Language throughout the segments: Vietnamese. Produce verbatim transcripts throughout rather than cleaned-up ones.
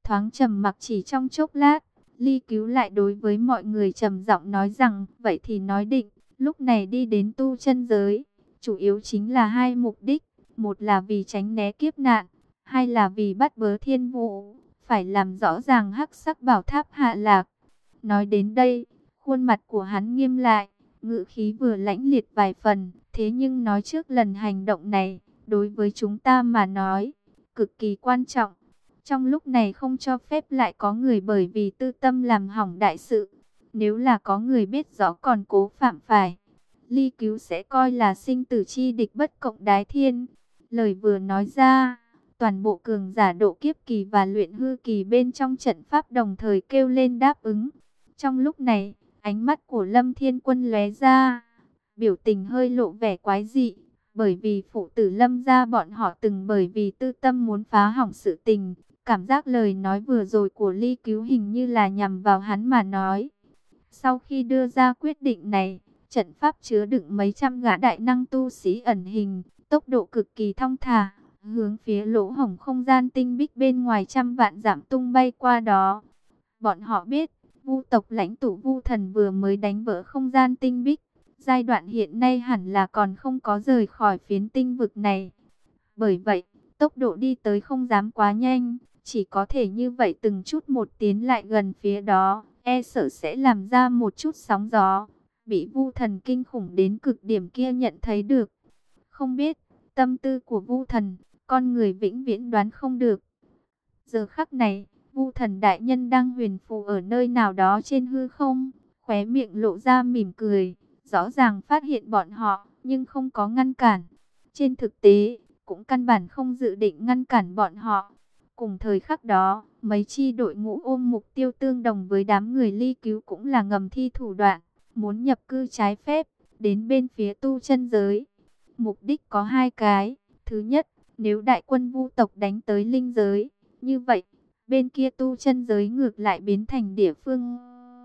Thoáng trầm mặc chỉ trong chốc lát, Ly Cứu lại đối với mọi người trầm giọng nói rằng, vậy thì nói định, lúc này đi đến tu chân giới, chủ yếu chính là hai mục đích, một là vì tránh né kiếp nạn, hai là vì bắt bớ thiên vũ, phải làm rõ ràng hắc sắc bảo tháp hạ lạc. Nói đến đây, khuôn mặt của hắn nghiêm lại, ngữ khí vừa lãnh liệt vài phần, thế nhưng nói trước lần hành động này, đối với chúng ta mà nói, cực kỳ quan trọng. Trong lúc này không cho phép lại có người bởi vì tư tâm làm hỏng đại sự. Nếu là có người biết rõ còn cố phạm phải, Ly Cứu sẽ coi là sinh tử chi địch bất cộng đái thiên. Lời vừa nói ra, toàn bộ cường giả độ kiếp kỳ và luyện hư kỳ bên trong trận pháp đồng thời kêu lên đáp ứng. Trong lúc này, ánh mắt của Lâm Thiên Quân lóe ra, biểu tình hơi lộ vẻ quái dị. Bởi vì phụ tử Lâm gia bọn họ từng bởi vì tư tâm muốn phá hỏng sự tình. Cảm giác lời nói vừa rồi của Ly Cứu hình như là nhằm vào hắn mà nói. Sau khi đưa ra quyết định này, trận pháp chứa đựng mấy trăm gã đại năng tu sĩ ẩn hình, tốc độ cực kỳ thong thả, hướng phía lỗ hổng không gian tinh bích bên ngoài trăm vạn dặm tung bay qua đó. Bọn họ biết, Vu tộc lãnh tụ Vu Thần vừa mới đánh vỡ không gian tinh bích, giai đoạn hiện nay hẳn là còn không có rời khỏi phiến tinh vực này. Bởi vậy, tốc độ đi tới không dám quá nhanh, chỉ có thể như vậy từng chút một tiến lại gần phía đó, e sợ sẽ làm ra một chút sóng gió, bị Vu Thần kinh khủng đến cực điểm kia nhận thấy được. Không biết, tâm tư của Vu Thần, con người vĩnh viễn đoán không được. Giờ khắc này, Vu Thần đại nhân đang huyền phù ở nơi nào đó trên hư không, khóe miệng lộ ra mỉm cười, rõ ràng phát hiện bọn họ, nhưng không có ngăn cản. Trên thực tế, cũng căn bản không dự định ngăn cản bọn họ. Cùng thời khắc đó, mấy chi đội ngũ ôm mục tiêu tương đồng với đám người Ly Cứu cũng là ngầm thi thủ đoạn, muốn nhập cư trái phép, đến bên phía tu chân giới. Mục đích có hai cái. Thứ nhất, nếu đại quân Vu tộc đánh tới linh giới, như vậy, bên kia tu chân giới ngược lại biến thành địa phương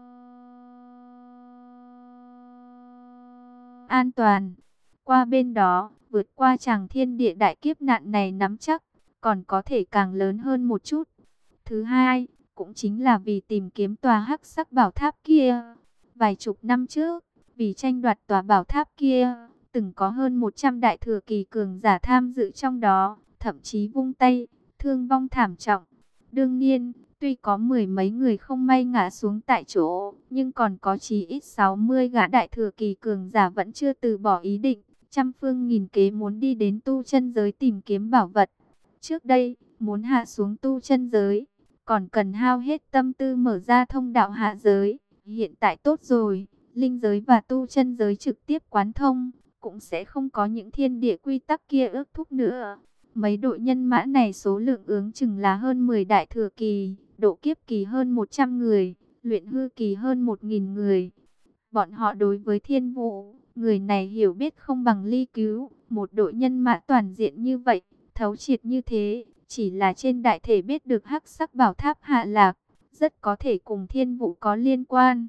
an toàn. Qua bên đó, vượt qua tràng thiên địa đại kiếp nạn này nắm chắc, còn có thể càng lớn hơn một chút. Thứ hai, cũng chính là vì tìm kiếm tòa hắc sắc bảo tháp kia. Vài chục năm trước, vì tranh đoạt tòa bảo tháp kia, từng có hơn một trăm đại thừa kỳ cường giả tham dự trong đó, thậm chí vung tay, thương vong thảm trọng. Đương nhiên, tuy có mười mấy người không may ngã xuống tại chỗ, nhưng còn có chí ít sáu mươi gã đại thừa kỳ cường giả vẫn chưa từ bỏ ý định, trăm phương nghìn kế muốn đi đến tu chân giới tìm kiếm bảo vật. Trước đây, muốn hạ xuống tu chân giới, còn cần hao hết tâm tư mở ra thông đạo hạ giới. Hiện tại tốt rồi, linh giới và tu chân giới trực tiếp quán thông, cũng sẽ không có những thiên địa quy tắc kia ước thúc nữa. Mấy đội nhân mã này số lượng ước chừng là hơn mười đại thừa kỳ, độ kiếp kỳ hơn một trăm người, luyện hư kỳ hơn một nghìn người. Bọn họ đối với thiên vũ, người này hiểu biết không bằng Ly Cứu. Một đội nhân mã toàn diện như vậy, thấu triệt như thế, chỉ là trên đại thể biết được hắc sắc bảo tháp hạ lạc, rất có thể cùng thiên vũ có liên quan.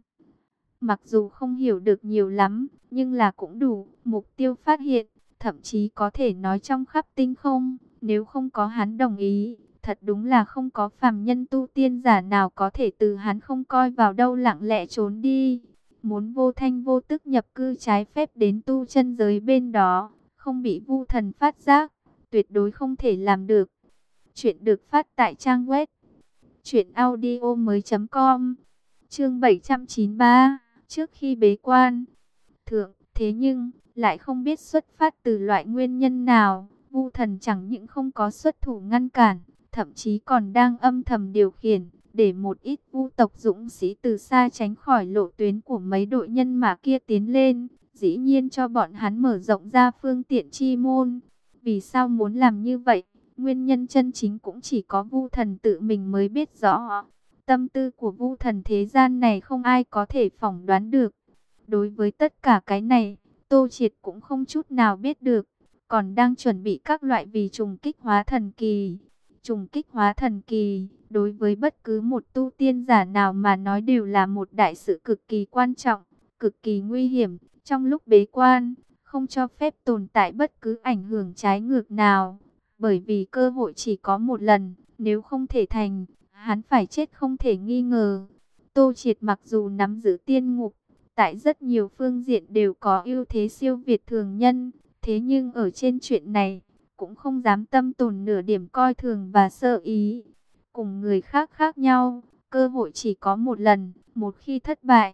Mặc dù không hiểu được nhiều lắm, nhưng là cũng đủ, mục tiêu phát hiện, thậm chí có thể nói trong khắp tinh không, nếu không có hắn đồng ý, thật đúng là không có phàm nhân tu tiên giả nào có thể từ hắn không coi vào đâu lặng lẽ trốn đi. Muốn vô thanh vô tức nhập cư trái phép đến tu chân giới bên đó, không bị Vu Thần phát giác, tuyệt đối không thể làm được. Chuyện được phát tại trang web truyện audio mới chấm com. Chương bảy trăm chín mươi ba, trước khi bế quan. Thượng, thế nhưng lại không biết xuất phát từ loại nguyên nhân nào, Vu Thần chẳng những không có xuất thủ ngăn cản, thậm chí còn đang âm thầm điều khiển, để một ít Vu tộc dũng sĩ từ xa tránh khỏi lộ tuyến của mấy đội nhân mã kia tiến lên, dĩ nhiên cho bọn hắn mở rộng ra phương tiện chi môn. Vì sao muốn làm như vậy? Nguyên nhân chân chính cũng chỉ có Vu Thần tự mình mới biết rõ. Tâm tư của Vu Thần thế gian này không ai có thể phỏng đoán được. Đối với tất cả cái này, Tô Triệt cũng không chút nào biết được, còn đang chuẩn bị các loại vì trùng kích hóa thần kỳ. Trùng kích hóa thần kỳ, đối với bất cứ một tu tiên giả nào mà nói đều là một đại sự cực kỳ quan trọng, cực kỳ nguy hiểm. Trong lúc bế quan, không cho phép tồn tại bất cứ ảnh hưởng trái ngược nào, bởi vì cơ hội chỉ có một lần, nếu không thể thành, hắn phải chết không thể nghi ngờ. Tô Triệt mặc dù nắm giữ tiên ngục, tại rất nhiều phương diện đều có ưu thế siêu việt thường nhân, thế nhưng ở trên chuyện này, cũng không dám tâm tồn nửa điểm coi thường và sợ ý. Cùng người khác khác nhau, cơ hội chỉ có một lần, một khi thất bại,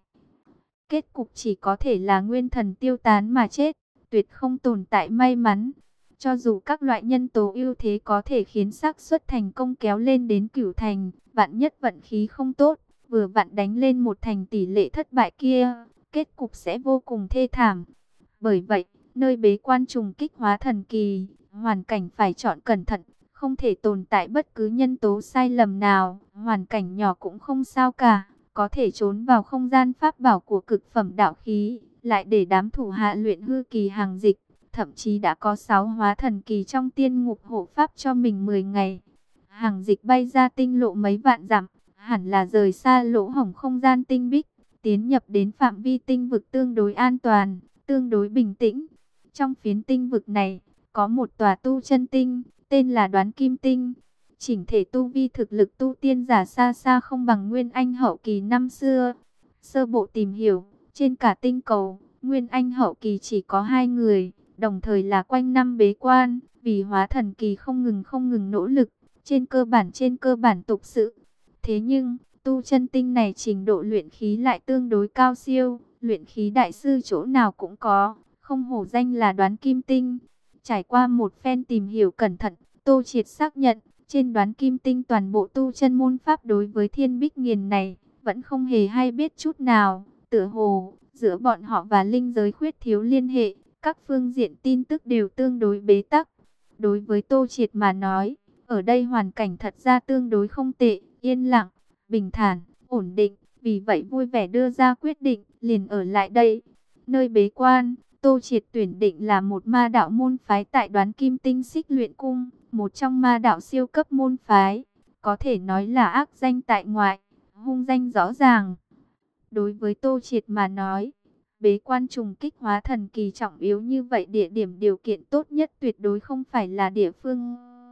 kết cục chỉ có thể là nguyên thần tiêu tán mà chết, tuyệt không tồn tại may mắn. Cho dù các loại nhân tố ưu thế có thể khiến xác suất thành công kéo lên đến cửu thành, vạn nhất vận khí không tốt, vừa vặn đánh lên một thành tỷ lệ thất bại kia, kết cục sẽ vô cùng thê thảm. Bởi vậy, nơi bế quan trùng kích hóa thần kỳ, hoàn cảnh phải chọn cẩn thận, không thể tồn tại bất cứ nhân tố sai lầm nào, hoàn cảnh nhỏ cũng không sao cả, có thể trốn vào không gian pháp bảo của cực phẩm đạo khí, lại để đám thủ hạ luyện hư kỳ hàng dịch, thậm chí đã có sáu hóa thần kỳ trong tiên ngục hộ pháp cho mình mười ngày. Hàng dịch bay ra tinh lộ mấy vạn dặm, hẳn là rời xa lỗ hổng không gian tinh bích, tiến nhập đến phạm vi tinh vực tương đối an toàn, tương đối bình tĩnh. Trong phiến tinh vực này, có một tòa tu chân tinh, tên là Đoán Kim Tinh. Chỉnh thể tu vi thực lực tu tiên giả xa xa không bằng Nguyên Anh hậu kỳ năm xưa. Sơ bộ tìm hiểu, trên cả tinh cầu, Nguyên Anh hậu kỳ chỉ có hai người, đồng thời là quanh năm bế quan, vì hóa thần kỳ không ngừng không ngừng nỗ lực, trên cơ bản trên cơ bản tục sự. Thế nhưng, tu chân tinh này trình độ luyện khí lại tương đối cao siêu, luyện khí đại sư chỗ nào cũng có, không hổ danh là Đoán Kim Tinh. Trải qua một phen tìm hiểu cẩn thận, Tô Triệt xác nhận, trên Đoán Kim Tinh toàn bộ tu chân môn pháp đối với Thiên Bích Nghiền này, vẫn không hề hay biết chút nào. Tựa hồ, giữa bọn họ và linh giới khuyết thiếu liên hệ, các phương diện tin tức đều tương đối bế tắc. Đối với Tô Triệt mà nói, ở đây hoàn cảnh thật ra tương đối không tệ, yên lặng, bình thản, ổn định, vì vậy vui vẻ đưa ra quyết định, liền ở lại đây. Nơi bế quan, Tô Triệt tuyển định là một ma đạo môn phái tại Đoán Kim Tinh Xích Luyện Cung, một trong ma đạo siêu cấp môn phái, có thể nói là ác danh tại ngoại, hung danh rõ ràng. Đối với Tô Triệt mà nói, bế quan trùng kích hóa thần kỳ trọng yếu như vậy, địa điểm điều kiện tốt nhất tuyệt đối không phải là địa phương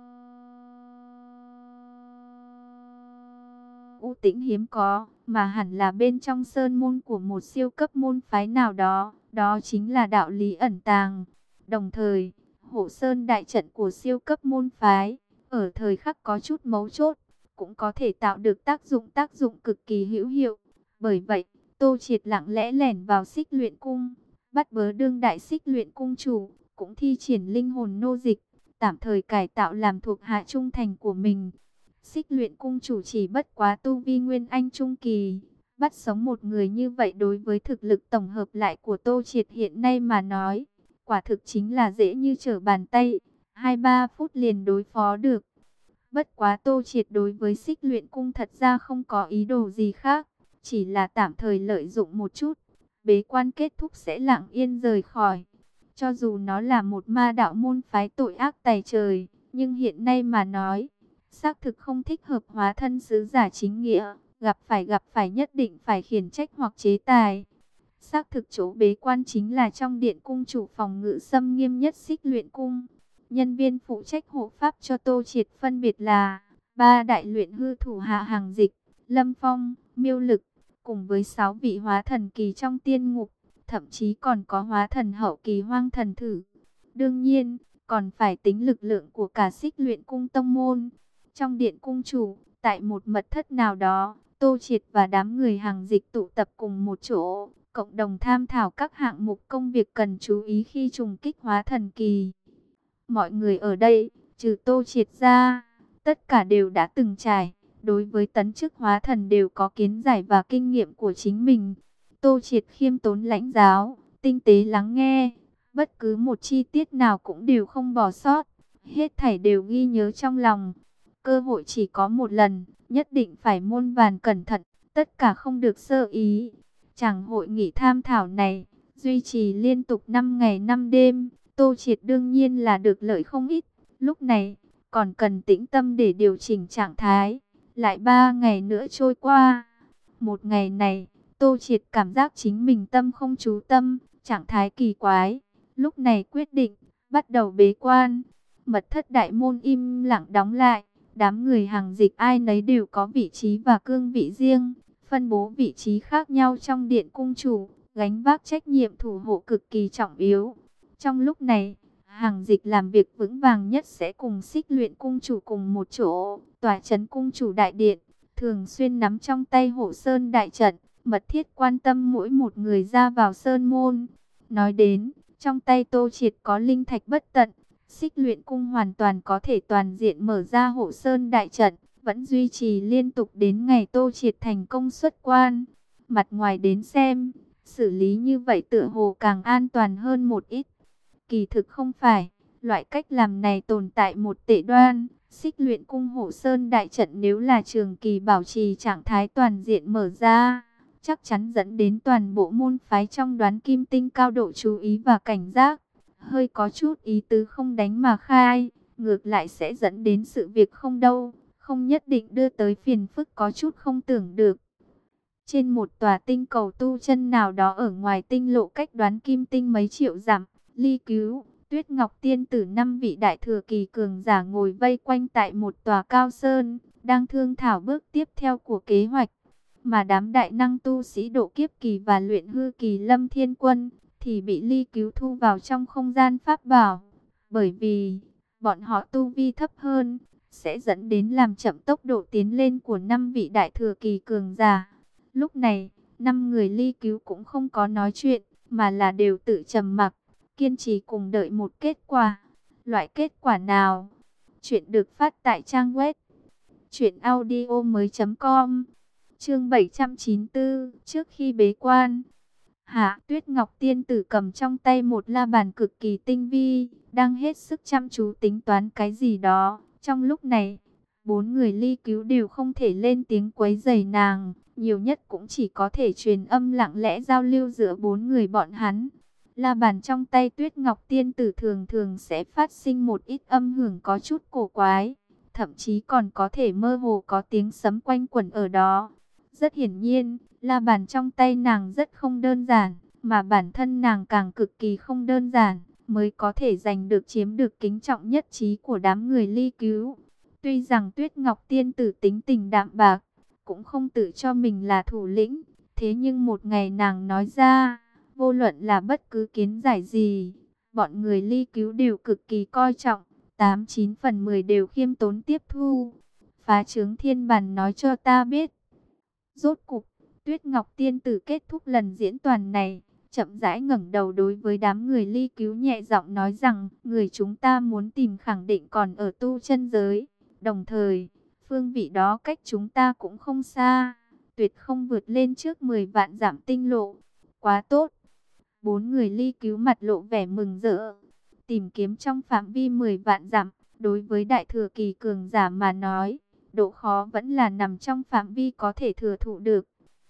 u tĩnh hiếm có, mà hẳn là bên trong sơn môn của một siêu cấp môn phái nào đó, đó chính là đạo lý ẩn tàng. Đồng thời, hộ sơn đại trận của siêu cấp môn phái, ở thời khắc có chút mấu chốt, cũng có thể tạo được tác dụng tác dụng cực kỳ hữu hiệu. Bởi vậy, Tô Triệt lặng lẽ lẻn vào Xích Luyện Cung, bắt bớ đương đại Xích Luyện Cung chủ, cũng thi triển linh hồn nô dịch, tạm thời cải tạo làm thuộc hạ trung thành của mình. Xích Luyện Cung chủ chỉ bất quá tu vi Nguyên Anh trung kỳ, bắt sống một người như vậy đối với thực lực tổng hợp lại của Tô Triệt hiện nay mà nói, quả thực chính là dễ như trở bàn tay, hai ba phút liền đối phó được. Bất quá Tô Triệt đối với Xích Luyện Cung thật ra không có ý đồ gì khác, chỉ là tạm thời lợi dụng một chút, bế quan kết thúc sẽ lặng yên rời khỏi. Cho dù nó là một ma đạo môn phái tội ác tày trời, nhưng hiện nay mà nói, xác thực không thích hợp hóa thân sứ giả chính nghĩa, gặp phải gặp phải nhất định phải khiển trách hoặc chế tài. Xác thực chỗ bế quan chính là trong điện cung chủ phòng ngự xâm nghiêm nhất Xích Luyện Cung. Nhân viên phụ trách hộ pháp cho Tô Triệt phân biệt là ba đại luyện hư thủ hạ Hàng Dịch, Lâm Phong, Miêu Lực, cùng với sáu vị hóa thần kỳ trong tiên ngục, thậm chí còn có hóa thần hậu kỳ Hoang Thần Thử. Đương nhiên, còn phải tính lực lượng của cả Xích Luyện Cung tông môn. Trong điện cung chủ, tại một mật thất nào đó, Tô Triệt và đám người Hàng Dịch tụ tập cùng một chỗ, cộng đồng tham thảo các hạng mục công việc cần chú ý khi trùng kích hóa thần kỳ. Mọi người ở đây, trừ Tô Triệt ra, tất cả đều đã từng trải, đối với tấn chức hóa thần đều có kiến giải và kinh nghiệm của chính mình. Tô Triệt khiêm tốn lãnh giáo, tinh tế lắng nghe, bất cứ một chi tiết nào cũng đều không bỏ sót, hết thảy đều ghi nhớ trong lòng. Cơ hội chỉ có một lần, nhất định phải muôn vàn cẩn thận, tất cả không được sơ ý. Chẳng hội nghị tham thảo này, duy trì liên tục năm ngày năm đêm, Tô Triệt đương nhiên là được lợi không ít. Lúc này, còn cần tĩnh tâm để điều chỉnh trạng thái. Lại ba ngày nữa trôi qua. Một ngày này, Tô Triệt cảm giác chính mình tâm không chú tâm, trạng thái kỳ quái. Lúc này quyết định, bắt đầu bế quan. Mật thất đại môn im lặng đóng lại. Đám người hàng dịch ai nấy đều có vị trí và cương vị riêng, phân bố vị trí khác nhau trong điện cung chủ, gánh vác trách nhiệm thủ hộ cực kỳ trọng yếu. Trong lúc này, hàng dịch làm việc vững vàng nhất sẽ cùng Xích Luyện cung chủ cùng một chỗ, tỏa trấn cung chủ đại điện, thường xuyên nắm trong tay hộ sơn đại trận, mật thiết quan tâm mỗi một người ra vào sơn môn. Nói đến, trong tay Tô Triệt có linh thạch bất tận, Xích Luyện cung hoàn toàn có thể toàn diện mở ra hộ sơn đại trận, vẫn duy trì liên tục đến ngày Tô Triệt thành công xuất quan. Mặt ngoài đến xem, xử lý như vậy tựa hồ càng an toàn hơn một ít. Kỳ thực không phải, loại cách làm này tồn tại một tệ đoan. Xích Luyện cung hộ sơn đại trận nếu là trường kỳ bảo trì trạng thái toàn diện mở ra, chắc chắn dẫn đến toàn bộ môn phái trong Đoán Kim Tinh cao độ chú ý và cảnh giác. Hơi có chút ý tứ không đánh mà khai, ngược lại sẽ dẫn đến sự việc không đâu, không nhất định đưa tới phiền phức có chút không tưởng được. Trên một tòa tinh cầu tu chân nào đó ở ngoài tinh lộ cách Đoán Kim Tinh mấy triệu dặm, Ly Cứu, Tuyết Ngọc Tiên Tử năm vị đại thừa kỳ cường giả ngồi vây quanh tại một tòa cao sơn, đang thương thảo bước tiếp theo của kế hoạch. Mà đám đại năng tu sĩ độ kiếp kỳ và luyện hư kỳ Lâm Thiên Quân thì bị Ly Cứu thu vào trong không gian pháp bảo, bởi vì bọn họ tu vi thấp hơn, sẽ dẫn đến làm chậm tốc độ tiến lên của năm vị đại thừa kỳ cường giả. Lúc này, năm người Ly Cứu cũng không có nói chuyện, mà là đều tự trầm mặc, kiên trì cùng đợi một kết quả. Loại kết quả nào? Chuyện được phát tại trang web truyện audio mới chấm com. Chương bảy trăm chín mươi tư, trước khi bế quan. Hạ Tuyết Ngọc Tiên Tử cầm trong tay một la bàn cực kỳ tinh vi, đang hết sức chăm chú tính toán cái gì đó. Trong lúc này, bốn người Ly Cứu đều không thể lên tiếng quấy rầy nàng, nhiều nhất cũng chỉ có thể truyền âm lặng lẽ giao lưu giữa bốn người bọn hắn. La bàn trong tay Tuyết Ngọc Tiên Tử thường thường sẽ phát sinh một ít âm hưởng có chút cổ quái, thậm chí còn có thể mơ hồ có tiếng sấm quanh quẩn ở đó. Rất hiển nhiên, la bàn trong tay nàng rất không đơn giản, mà bản thân nàng càng cực kỳ không đơn giản, mới có thể giành được chiếm được kính trọng nhất trí của đám người Ly Cứu. Tuy rằng Tuyết Ngọc Tiên Tử tính tình đạm bạc, cũng không tự cho mình là thủ lĩnh, thế nhưng một ngày nàng nói ra, vô luận là bất cứ kiến giải gì, bọn người Ly Cứu đều cực kỳ coi trọng, tám chín phần mười đều khiêm tốn tiếp thu. Phá trướng thiên bàn nói cho ta biết. Rốt cục, Tuyết Ngọc Tiên Tử kết thúc lần diễn toàn này, chậm rãi ngẩng đầu đối với đám người Ly Cứu nhẹ giọng nói rằng, người chúng ta muốn tìm khẳng định còn ở tu chân giới, đồng thời, phương vị đó cách chúng ta cũng không xa, tuyệt không vượt lên trước mười vạn dặm tinh lộ. Quá tốt. Bốn người Ly Cứu mặt lộ vẻ mừng rỡ. Tìm kiếm trong phạm vi mười vạn dặm, đối với đại thừa kỳ cường giả mà nói, độ khó vẫn là nằm trong phạm vi có thể thừa thụ được.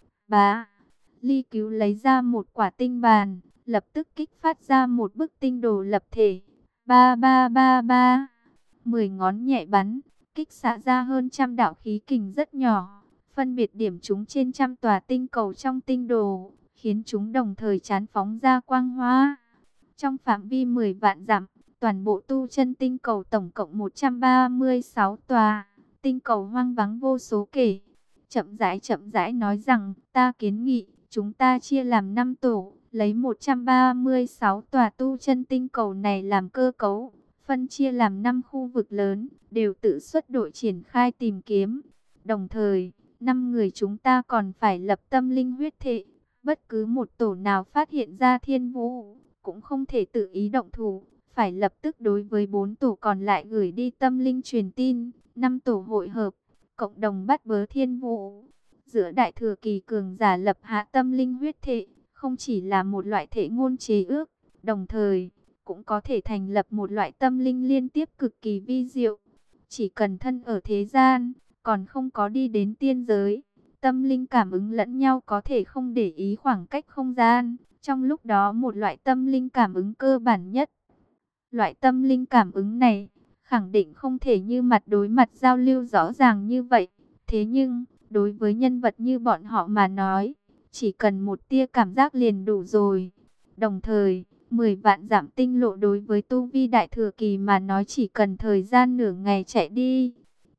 Bá, Ly Cứu lấy ra một quả tinh bàn, lập tức kích phát ra một bức tinh đồ lập thể. Ba ba ba ba, mười ngón nhẹ bắn, kích xạ ra hơn trăm đạo khí kình rất nhỏ, phân biệt điểm chúng trên trăm tòa tinh cầu trong tinh đồ, khiến chúng đồng thời chán phóng ra quang hoa. Trong phạm vi mười vạn dặm, toàn bộ tu chân tinh cầu tổng cộng một trăm ba mươi sáu tòa, tinh cầu hoang vắng vô số kể. Chậm rãi chậm rãi nói rằng, ta kiến nghị, chúng ta chia làm năm tổ, lấy một trăm ba mươi sáu tòa tu chân tinh cầu này làm cơ cấu, phân chia làm năm khu vực lớn, đều tự xuất đội triển khai tìm kiếm. Đồng thời, năm người chúng ta còn phải lập tâm linh huyết thệ, bất cứ một tổ nào phát hiện ra thiên vũ, cũng không thể tự ý động thủ, phải lập tức đối với bốn tổ còn lại gửi đi tâm linh truyền tin. Năm tổ hội hợp, cộng đồng bắt bớ thiên vũ. Giữa đại thừa kỳ cường giả lập hạ tâm linh huyết thệ, không chỉ là một loại thể ngôn chế ước, đồng thời cũng có thể thành lập một loại tâm linh liên tiếp cực kỳ vi diệu. Chỉ cần thân ở thế gian, còn không có đi đến tiên giới, tâm linh cảm ứng lẫn nhau có thể không để ý khoảng cách không gian. Trong lúc đó một loại tâm linh cảm ứng cơ bản nhất. Loại tâm linh cảm ứng này, khẳng định không thể như mặt đối mặt giao lưu rõ ràng như vậy. Thế nhưng, đối với nhân vật như bọn họ mà nói, chỉ cần một tia cảm giác liền đủ rồi. Đồng thời, mười vạn dặm tinh lộ đối với tu vi đại thừa kỳ mà nói chỉ cần thời gian nửa ngày chạy đi.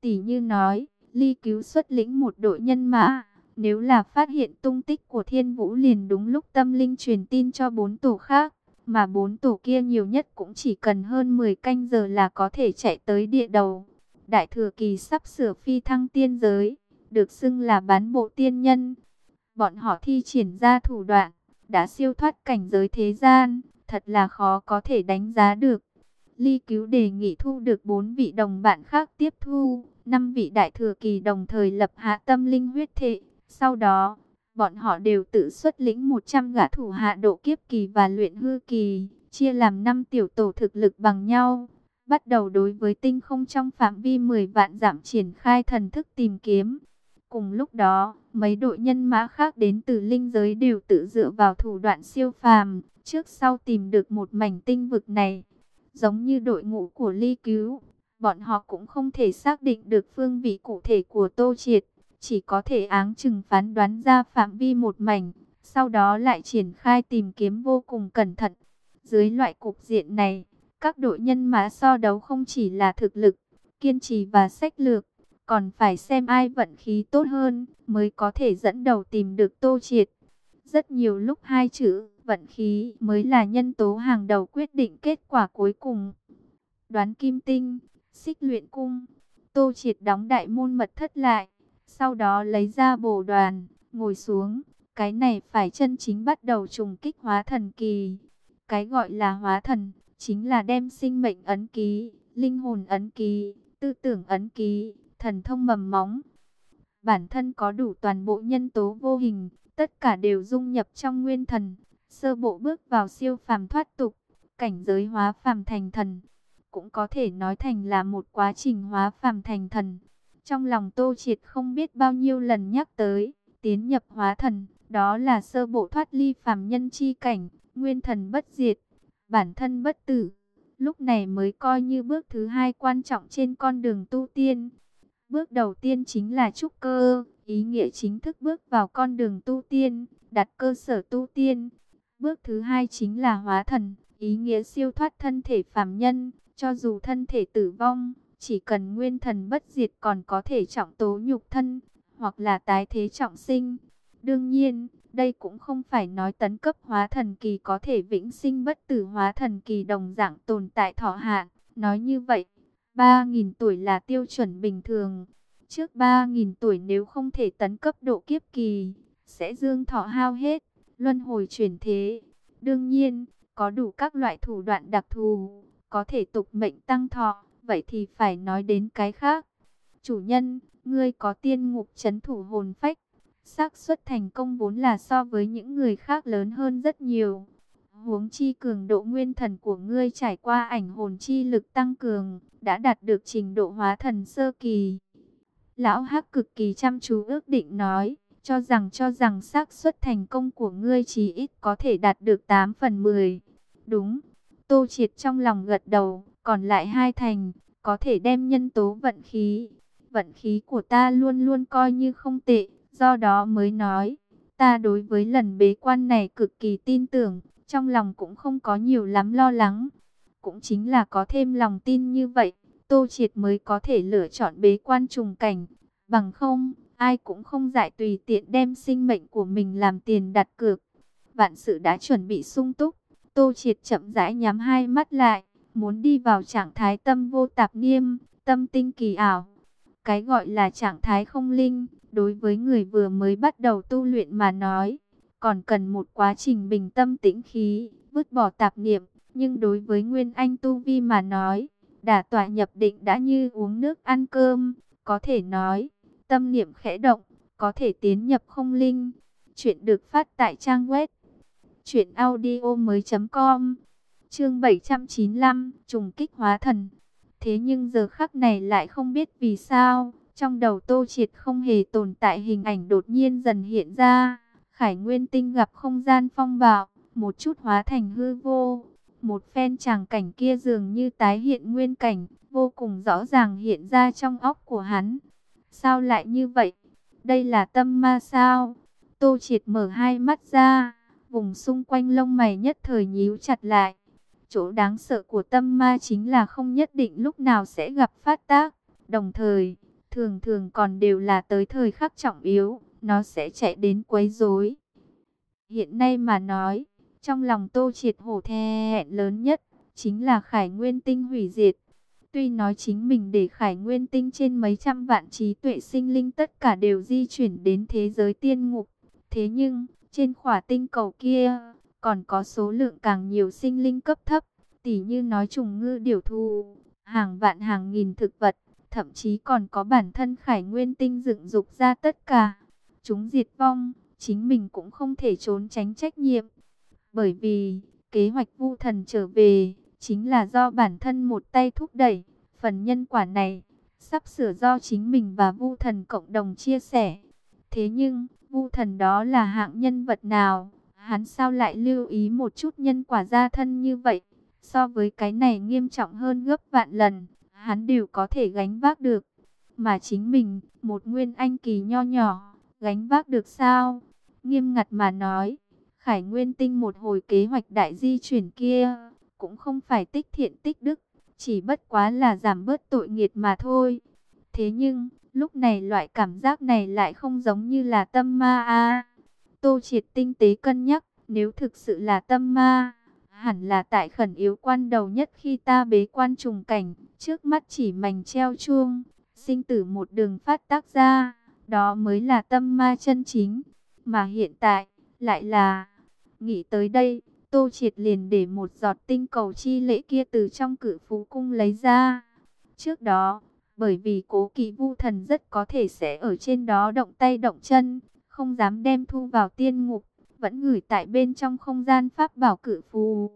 Tỷ như nói, Ly Cứu xuất lĩnh một đội nhân mã. Nếu là phát hiện tung tích của Thiên Vũ liền đúng lúc tâm linh truyền tin cho bốn tổ khác. Mà bốn tổ kia nhiều nhất cũng chỉ cần hơn mười canh giờ là có thể chạy tới địa đầu. Đại Thừa Kỳ sắp sửa phi thăng tiên giới, được xưng là bán bộ tiên nhân. Bọn họ thi triển ra thủ đoạn, đã siêu thoát cảnh giới thế gian, thật là khó có thể đánh giá được. Ly Cứu đề nghị thu được bốn vị đồng bạn khác tiếp thu, năm vị Đại Thừa Kỳ đồng thời lập hạ tâm linh huyết thệ. Sau đó, bọn họ đều tự xuất lĩnh một trăm gã thủ hạ độ kiếp kỳ và luyện hư kỳ, chia làm năm tiểu tổ thực lực bằng nhau. Bắt đầu đối với tinh không trong phạm vi mười vạn dặm triển khai thần thức tìm kiếm. Cùng lúc đó, mấy đội nhân mã khác đến từ linh giới đều tự dựa vào thủ đoạn siêu phàm, trước sau tìm được một mảnh tinh vực này. Giống như đội ngũ của Ly Cứu, bọn họ cũng không thể xác định được phương vị cụ thể của Tô Triệt, chỉ có thể áng chừng phán đoán ra phạm vi một mảnh, sau đó lại triển khai tìm kiếm vô cùng cẩn thận. Dưới loại cục diện này, các đội nhân mã so đấu không chỉ là thực lực, kiên trì và sách lược, còn phải xem ai vận khí tốt hơn mới có thể dẫn đầu tìm được Tô Triệt. Rất nhiều lúc hai chữ vận khí mới là nhân tố hàng đầu quyết định kết quả cuối cùng. Đoán Kim Tinh, Xích Luyện Cung, Tô Triệt đóng đại môn mật thất lại, sau đó lấy ra bồ đoàn, ngồi xuống. Cái này phải chân chính bắt đầu trùng kích hóa thần kỳ. Cái gọi là hóa thần, chính là đem sinh mệnh ấn ký, linh hồn ấn ký, tư tưởng ấn ký, thần thông mầm móng. Bản thân có đủ toàn bộ nhân tố vô hình, tất cả đều dung nhập trong nguyên thần. Sơ bộ bước vào siêu phàm thoát tục, cảnh giới hóa phàm thành thần. Cũng có thể nói thành là một quá trình hóa phàm thành thần. Trong lòng Tô Triệt không biết bao nhiêu lần nhắc tới, tiến nhập hóa thần, đó là sơ bộ thoát ly phàm nhân chi cảnh, nguyên thần bất diệt, bản thân bất tử. Lúc này mới coi như bước thứ hai quan trọng trên con đường tu tiên. Bước đầu tiên chính là trúc cơ, ý nghĩa chính thức bước vào con đường tu tiên, đặt cơ sở tu tiên. Bước thứ hai chính là hóa thần, ý nghĩa siêu thoát thân thể phàm nhân, cho dù thân thể tử vong, chỉ cần nguyên thần bất diệt còn có thể trọng tố nhục thân, hoặc là tái thế trọng sinh. Đương nhiên, đây cũng không phải nói tấn cấp hóa thần kỳ có thể vĩnh sinh bất tử, hóa thần kỳ đồng dạng tồn tại thọ hạn. Nói như vậy, ba nghìn tuổi là tiêu chuẩn bình thường. Trước ba nghìn tuổi nếu không thể tấn cấp độ kiếp kỳ, sẽ dương thọ hao hết, luân hồi chuyển thế. Đương nhiên, có đủ các loại thủ đoạn đặc thù, có thể tục mệnh tăng thọ, vậy thì phải nói đến cái khác. Chủ nhân, ngươi có tiên ngục trấn thủ hồn phách, xác suất thành công vốn là so với những người khác lớn hơn rất nhiều. Huống chi cường độ nguyên thần của ngươi trải qua ảnh hồn chi lực tăng cường, đã đạt được trình độ hóa thần sơ kỳ. Lão Hắc cực kỳ chăm chú ước định nói, cho rằng cho rằng xác suất thành công của ngươi chí ít có thể đạt được tám phần mười. Đúng, Tô Triệt trong lòng gật đầu, còn lại hai thành, có thể đem nhân tố vận khí. Vận khí của ta luôn luôn coi như không tệ, do đó mới nói, ta đối với lần bế quan này cực kỳ tin tưởng, trong lòng cũng không có nhiều lắm lo lắng. Cũng chính là có thêm lòng tin như vậy, Tô Triệt mới có thể lựa chọn bế quan trùng cảnh. Bằng không, ai cũng không dại tùy tiện đem sinh mệnh của mình làm tiền đặt cược. Vạn sự đã chuẩn bị sung túc, Tô Triệt chậm rãi nhắm hai mắt lại, muốn đi vào trạng thái tâm vô tạp niêm, tâm tinh kỳ ảo. Cái gọi là trạng thái không linh, đối với người vừa mới bắt đầu tu luyện mà nói, còn cần một quá trình bình tâm tĩnh khí, vứt bỏ tạp niệm. Nhưng đối với Nguyên Anh tu vi mà nói, đả tọa nhập định đã như uống nước ăn cơm, có thể nói, tâm niệm khẽ động, có thể tiến nhập không linh. Chuyện được phát tại trang web truyện audio mới chấm com. Chương bảy trăm chín mươi lăm, trùng kích hóa thần. Thế nhưng giờ khắc này lại không biết vì sao, trong đầu Tô Triệt không hề tồn tại hình ảnh đột nhiên dần hiện ra. Khải Nguyên Tinh gặp không gian phong bạo, một chút hóa thành hư vô. Một phen tràng cảnh kia dường như tái hiện nguyên cảnh, vô cùng rõ ràng hiện ra trong óc của hắn. Sao lại như vậy? Đây là tâm ma sao? Tô Triệt mở hai mắt ra, vùng xung quanh lông mày nhất thời nhíu chặt lại. Chỗ đáng sợ của tâm ma chính là không nhất định lúc nào sẽ gặp phát tác. Đồng thời, thường thường còn đều là tới thời khắc trọng yếu, nó sẽ chạy đến quấy rối. Hiện nay mà nói, trong lòng Tô Triệt hổ thẹn lớn nhất chính là Khải Nguyên Tinh hủy diệt. Tuy nói chính mình để Khải Nguyên Tinh trên mấy trăm vạn trí tuệ sinh linh tất cả đều di chuyển đến thế giới tiên ngục, thế nhưng trên khỏa tinh cầu kia còn có số lượng càng nhiều sinh linh cấp thấp, tỉ như nói trùng ngư điểu thú, hàng vạn hàng nghìn thực vật, thậm chí còn có bản thân Khải Nguyên Tinh dựng dục ra tất cả. Chúng diệt vong, chính mình cũng không thể trốn tránh trách nhiệm. Bởi vì, kế hoạch Vu Thần trở về, chính là do bản thân một tay thúc đẩy. Phần nhân quả này, sắp sửa do chính mình và Vu Thần cộng đồng chia sẻ. Thế nhưng, Vu Thần đó là hạng nhân vật nào? Hắn sao lại lưu ý một chút nhân quả gia thân như vậy? So với cái này nghiêm trọng hơn gấp vạn lần, hắn đều có thể gánh vác được. Mà chính mình, một nguyên anh kỳ nho nhỏ, gánh vác được sao? Nghiêm ngặt mà nói, Khải Nguyên Tinh một hồi kế hoạch đại di chuyển kia, cũng không phải tích thiện tích đức, chỉ bất quá là giảm bớt tội nghiệt mà thôi. Thế nhưng, lúc này loại cảm giác này lại không giống như là tâm ma a. Tô Triệt tinh tế cân nhắc, nếu thực sự là tâm ma, hẳn là tại khẩn yếu quan đầu nhất khi ta bế quan trùng cảnh, trước mắt chỉ mảnh treo chuông, sinh tử một đường phát tác ra, đó mới là tâm ma chân chính. Mà hiện tại, lại là... Nghĩ tới đây, Tô Triệt liền để một giọt tinh cầu chi lễ kia từ trong Cử Phú Cung lấy ra. Trước đó, bởi vì cố kỵ Vu Thần rất có thể sẽ ở trên đó động tay động chân, không dám đem thu vào tiên ngục, vẫn gửi tại bên trong không gian pháp bảo Cử Phú.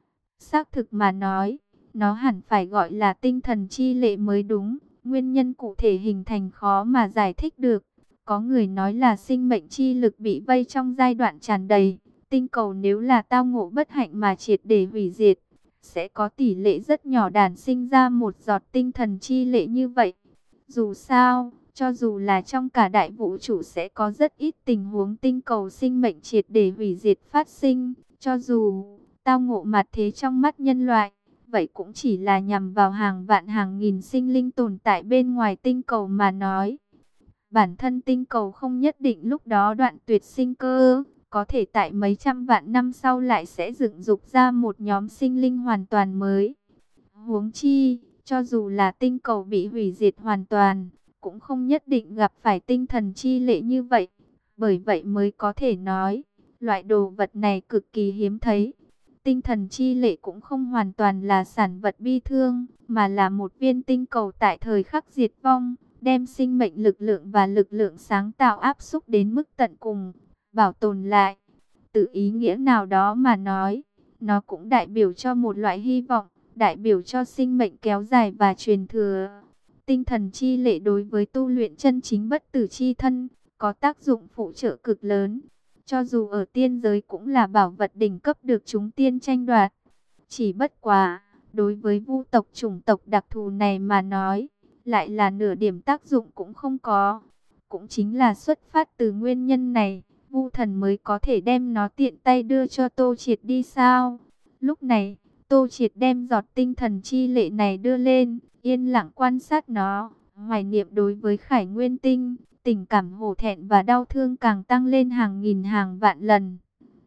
Xác thực mà nói, nó hẳn phải gọi là tinh thần chi lệ mới đúng, nguyên nhân cụ thể hình thành khó mà giải thích được. Có người nói là sinh mệnh chi lực bị vây trong giai đoạn tràn đầy. Tinh cầu nếu là tao ngộ bất hạnh mà triệt để hủy diệt, sẽ có tỷ lệ rất nhỏ đản sinh ra một giọt tinh thần chi lệ như vậy. Dù sao, cho dù là trong cả đại vũ trụ sẽ có rất ít tình huống tinh cầu sinh mệnh triệt để hủy diệt phát sinh. Cho dù tao ngộ mặt thế trong mắt nhân loại, vậy cũng chỉ là nhằm vào hàng vạn hàng nghìn sinh linh tồn tại bên ngoài tinh cầu mà nói. Bản thân tinh cầu không nhất định lúc đó đoạn tuyệt sinh cơ. Có thể tại mấy trăm vạn năm sau lại sẽ dựng dục ra một nhóm sinh linh hoàn toàn mới. Huống chi, cho dù là tinh cầu bị hủy diệt hoàn toàn, cũng không nhất định gặp phải tinh thần chi lệ như vậy. Bởi vậy mới có thể nói, loại đồ vật này cực kỳ hiếm thấy. Tinh thần chi lệ cũng không hoàn toàn là sản vật bi thương, mà là một viên tinh cầu tại thời khắc diệt vong, đem sinh mệnh lực lượng và lực lượng sáng tạo áp xúc đến mức tận cùng, bảo tồn lại. Từ ý nghĩa nào đó mà nói, nó cũng đại biểu cho một loại hy vọng, đại biểu cho sinh mệnh kéo dài và truyền thừa. Tinh thần chi lệ đối với tu luyện chân chính bất tử chi thân, có tác dụng phụ trợ cực lớn. Cho dù ở tiên giới cũng là bảo vật đỉnh cấp được chúng tiên tranh đoạt. Chỉ bất quá, đối với Vu tộc chủng tộc đặc thù này mà nói, lại là nửa điểm tác dụng cũng không có. Cũng chính là xuất phát từ nguyên nhân này, Vu Thần mới có thể đem nó tiện tay đưa cho Tô Triệt đi sao. Lúc này, Tô Triệt đem giọt tinh thần chi lệ này đưa lên, yên lặng quan sát nó, hoài niệm đối với Khải Nguyên Tinh, tình cảm hổ thẹn và đau thương càng tăng lên hàng nghìn hàng vạn lần.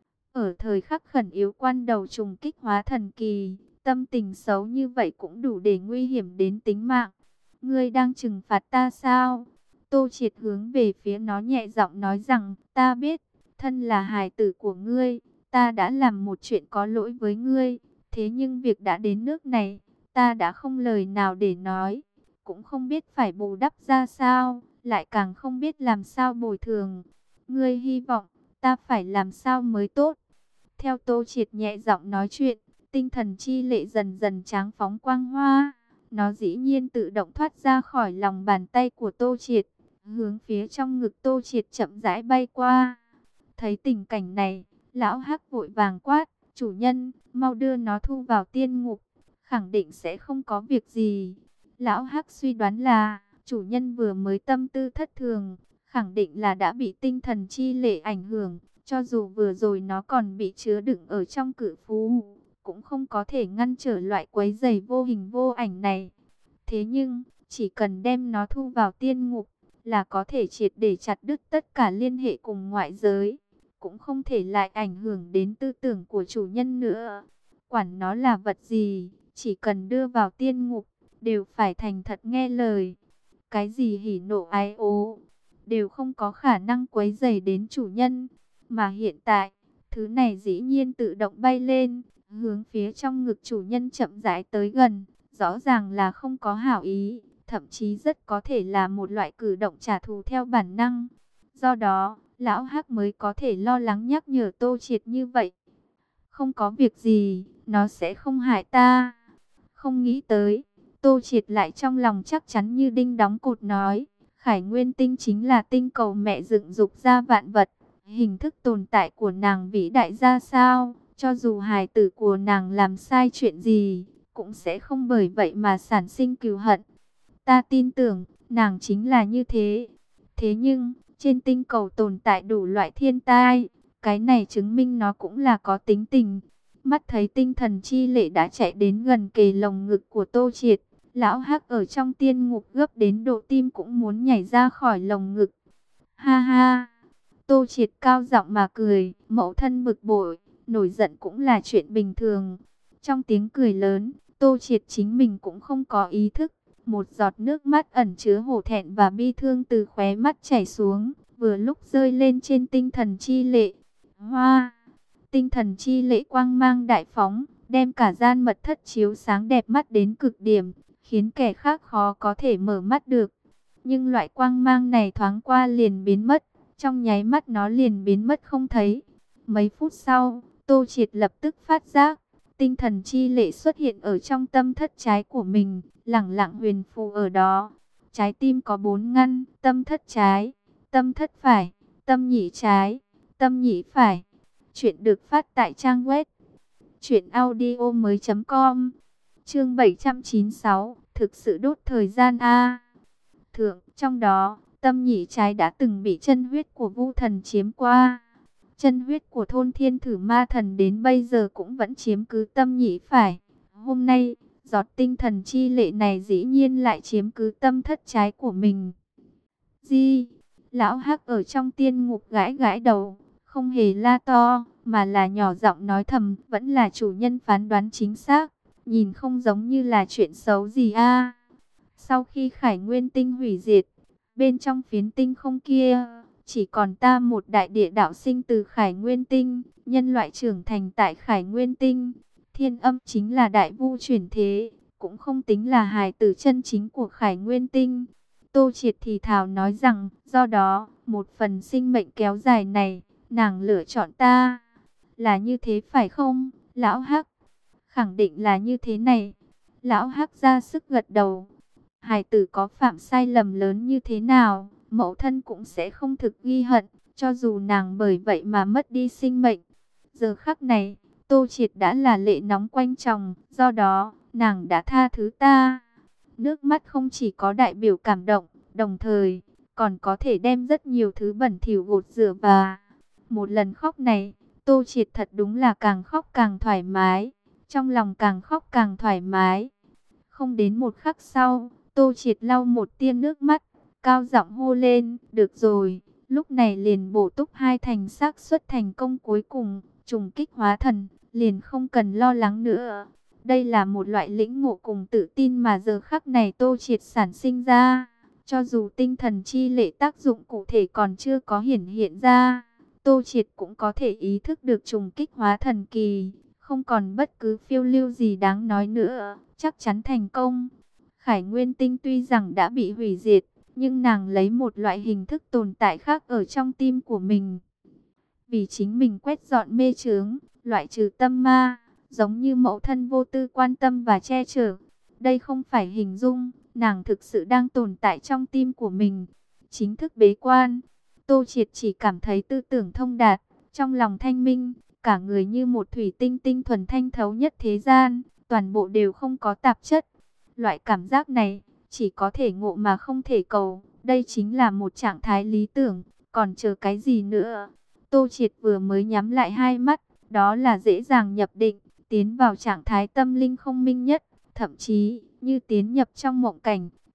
Ở thời khắc khẩn yếu quan đầu trùng kích hóa thần kỳ, tâm tình xấu như vậy cũng đủ để nguy hiểm đến tính mạng. Ngươi đang trừng phạt ta sao? Tô Triệt hướng về phía nó nhẹ giọng nói rằng, ta biết, thân là hài tử của ngươi, ta đã làm một chuyện có lỗi với ngươi. Thế nhưng việc đã đến nước này, ta đã không lời nào để nói, cũng không biết phải bù đắp ra sao, lại càng không biết làm sao bồi thường. Ngươi hy vọng, ta phải làm sao mới tốt? Theo Tô Triệt nhẹ giọng nói chuyện, tinh thần chi lệ dần dần tráng phóng quang hoa. Nó dĩ nhiên tự động thoát ra khỏi lòng bàn tay của Tô Triệt, hướng phía trong ngực Tô Triệt chậm rãi bay qua. Thấy tình cảnh này, lão Hắc vội vàng quát, chủ nhân, mau đưa nó thu vào tiên ngục, khẳng định sẽ không có việc gì. Lão Hắc suy đoán là, chủ nhân vừa mới tâm tư thất thường, khẳng định là đã bị tinh thần chi lệ ảnh hưởng, cho dù vừa rồi nó còn bị chứa đựng ở trong Cử Phú, cũng không có thể ngăn trở loại quấy rầy vô hình vô ảnh này. Thế nhưng, Chỉ cần đem nó thu vào tiên ngục, là có thể triệt để chặt đứt tất cả liên hệ cùng ngoại giới. Cũng không thể lại ảnh hưởng đến tư tưởng của chủ nhân nữa. Quản nó là vật gì, chỉ cần đưa vào tiên ngục, đều phải thành thật nghe lời. Cái gì hỉ nộ ái ố, đều không có khả năng quấy rầy đến chủ nhân. Mà hiện tại, thứ này dĩ nhiên tự động bay lên, hướng phía trong ngực chủ nhân chậm rãi tới gần. Rõ ràng là không có hảo ý, thậm chí rất có thể là một loại cử động trả thù theo bản năng. Do đó, Lão Hắc mới có thể lo lắng nhắc nhở Tô Triệt như vậy. Không có việc gì, nó sẽ không hại ta. Không nghĩ tới, Tô Triệt lại trong lòng chắc chắn như đinh đóng cột nói. Khải Nguyên Tinh chính là tinh cầu mẹ dựng dục ra vạn vật. Hình thức tồn tại của nàng vĩ đại ra sao, cho dù hài tử của nàng làm sai chuyện gì, cũng sẽ không bởi vậy mà sản sinh cừu hận. Ta tin tưởng, nàng chính là như thế. Thế nhưng, trên tinh cầu tồn tại đủ loại thiên tai, cái này chứng minh nó cũng là có tính tình. Mắt thấy tinh thần chi lệ đã chạy đến gần kề lồng ngực của Tô Triệt, Lão Hắc ở trong tiên ngục gấp đến độ tim cũng muốn nhảy ra khỏi lồng ngực. Ha ha! Tô Triệt cao giọng mà cười, mẫu thân bực bội, nổi giận cũng là chuyện bình thường. Trong tiếng cười lớn, Tô Triệt chính mình cũng không có ý thức. Một giọt nước mắt ẩn chứa hổ thẹn và bi thương từ khóe mắt chảy xuống, vừa lúc rơi lên trên tinh thần chi lệ. Hoa! Tinh thần chi lệ quang mang đại phóng, đem cả gian mật thất chiếu sáng đẹp mắt đến cực điểm, khiến kẻ khác khó có thể mở mắt được. Nhưng loại quang mang này thoáng qua liền biến mất, trong nháy mắt nó liền biến mất không thấy. Mấy phút sau, Tô Triệt lập tức phát giác, tinh thần chi lệ xuất hiện ở trong tâm thất trái của mình, lẳng lặng huyền phù ở đó. Trái tim có bốn ngăn, tâm thất trái, tâm thất phải, tâm nhĩ trái, tâm nhĩ phải. Chuyện được phát tại trang web truyện audio mới chấm com. Chương bảy trăm chín mươi sáu, thực sự đốt thời gian a. Thượng, trong đó, tâm nhĩ trái đã từng bị chân huyết của Vu Thần chiếm qua. Chân huyết của thôn Thiên Thử Ma Thần đến bây giờ cũng vẫn chiếm cứ tâm nhĩ phải. Hôm nay, giọt tinh thần chi lệ này dĩ nhiên lại chiếm cứ tâm thất trái của mình. Di, Lão Hắc ở trong tiên ngục gãi gãi đầu, không hề la to, mà là nhỏ giọng nói thầm, vẫn là chủ nhân phán đoán chính xác, nhìn không giống như là chuyện xấu gì a. Sau khi Khải Nguyên Tinh hủy diệt, bên trong phiến tinh không kia, chỉ còn ta một đại địa đạo sinh từ Khải Nguyên Tinh, nhân loại trưởng thành tại Khải Nguyên Tinh. Thiên Âm chính là đại vu chuyển thế, cũng không tính là hài tử chân chính của Khải Nguyên Tinh. Tô Triệt thì thào nói rằng, do đó, một phần sinh mệnh kéo dài này, nàng lựa chọn ta. Là như thế phải không, Lão Hắc? Khẳng định là như thế này. Lão Hắc ra sức gật đầu. Hài tử có phạm sai lầm lớn như thế nào, mẫu thân cũng sẽ không thực ghi hận, cho dù nàng bởi vậy mà mất đi sinh mệnh. Giờ khắc này, Tô Triệt đã là lệ nóng quanh chồng, do đó, nàng đã tha thứ ta. Nước mắt không chỉ có đại biểu cảm động, đồng thời, còn có thể đem rất nhiều thứ bẩn thỉu gột rửa và một lần khóc này, Tô Triệt thật đúng là càng khóc càng thoải mái, trong lòng càng khóc càng thoải mái. Không đến một khắc sau, Tô Triệt lau một tia nước mắt, cao giọng hô lên, được rồi, lúc này liền bổ túc hai thành xác suất thành công cuối cùng, trùng kích hóa thần, liền không cần lo lắng nữa. Đây là một loại lĩnh ngộ cùng tự tin mà giờ khắc này Tô Triệt sản sinh ra. Cho dù tinh thần chi lệ tác dụng cụ thể còn chưa có hiển hiện ra, Tô Triệt cũng có thể ý thức được trùng kích hóa thần kỳ, không còn bất cứ phiêu lưu gì đáng nói nữa, chắc chắn thành công. Khải Nguyên Tinh tuy rằng đã bị hủy diệt, nhưng nàng lấy một loại hình thức tồn tại khác ở trong tim của mình. Vì chính mình quét dọn mê chướng, loại trừ tâm ma, giống như mẫu thân vô tư quan tâm và che chở. Đây không phải hình dung, nàng thực sự đang tồn tại trong tim của mình. Chính thức bế quan, Tô Triệt chỉ cảm thấy tư tưởng thông đạt, trong lòng thanh minh, cả người như một thủy tinh tinh thuần thanh thấu nhất thế gian, toàn bộ đều không có tạp chất. Loại cảm giác này, chỉ có thể ngộ mà không thể cầu, đây chính là một trạng thái lý tưởng, còn chờ cái gì nữa. Tô Triệt vừa mới nhắm lại hai mắt, đó là dễ dàng nhập định, tiến vào trạng thái tâm linh không minh nhất, thậm chí như tiến nhập trong mộng cảnh,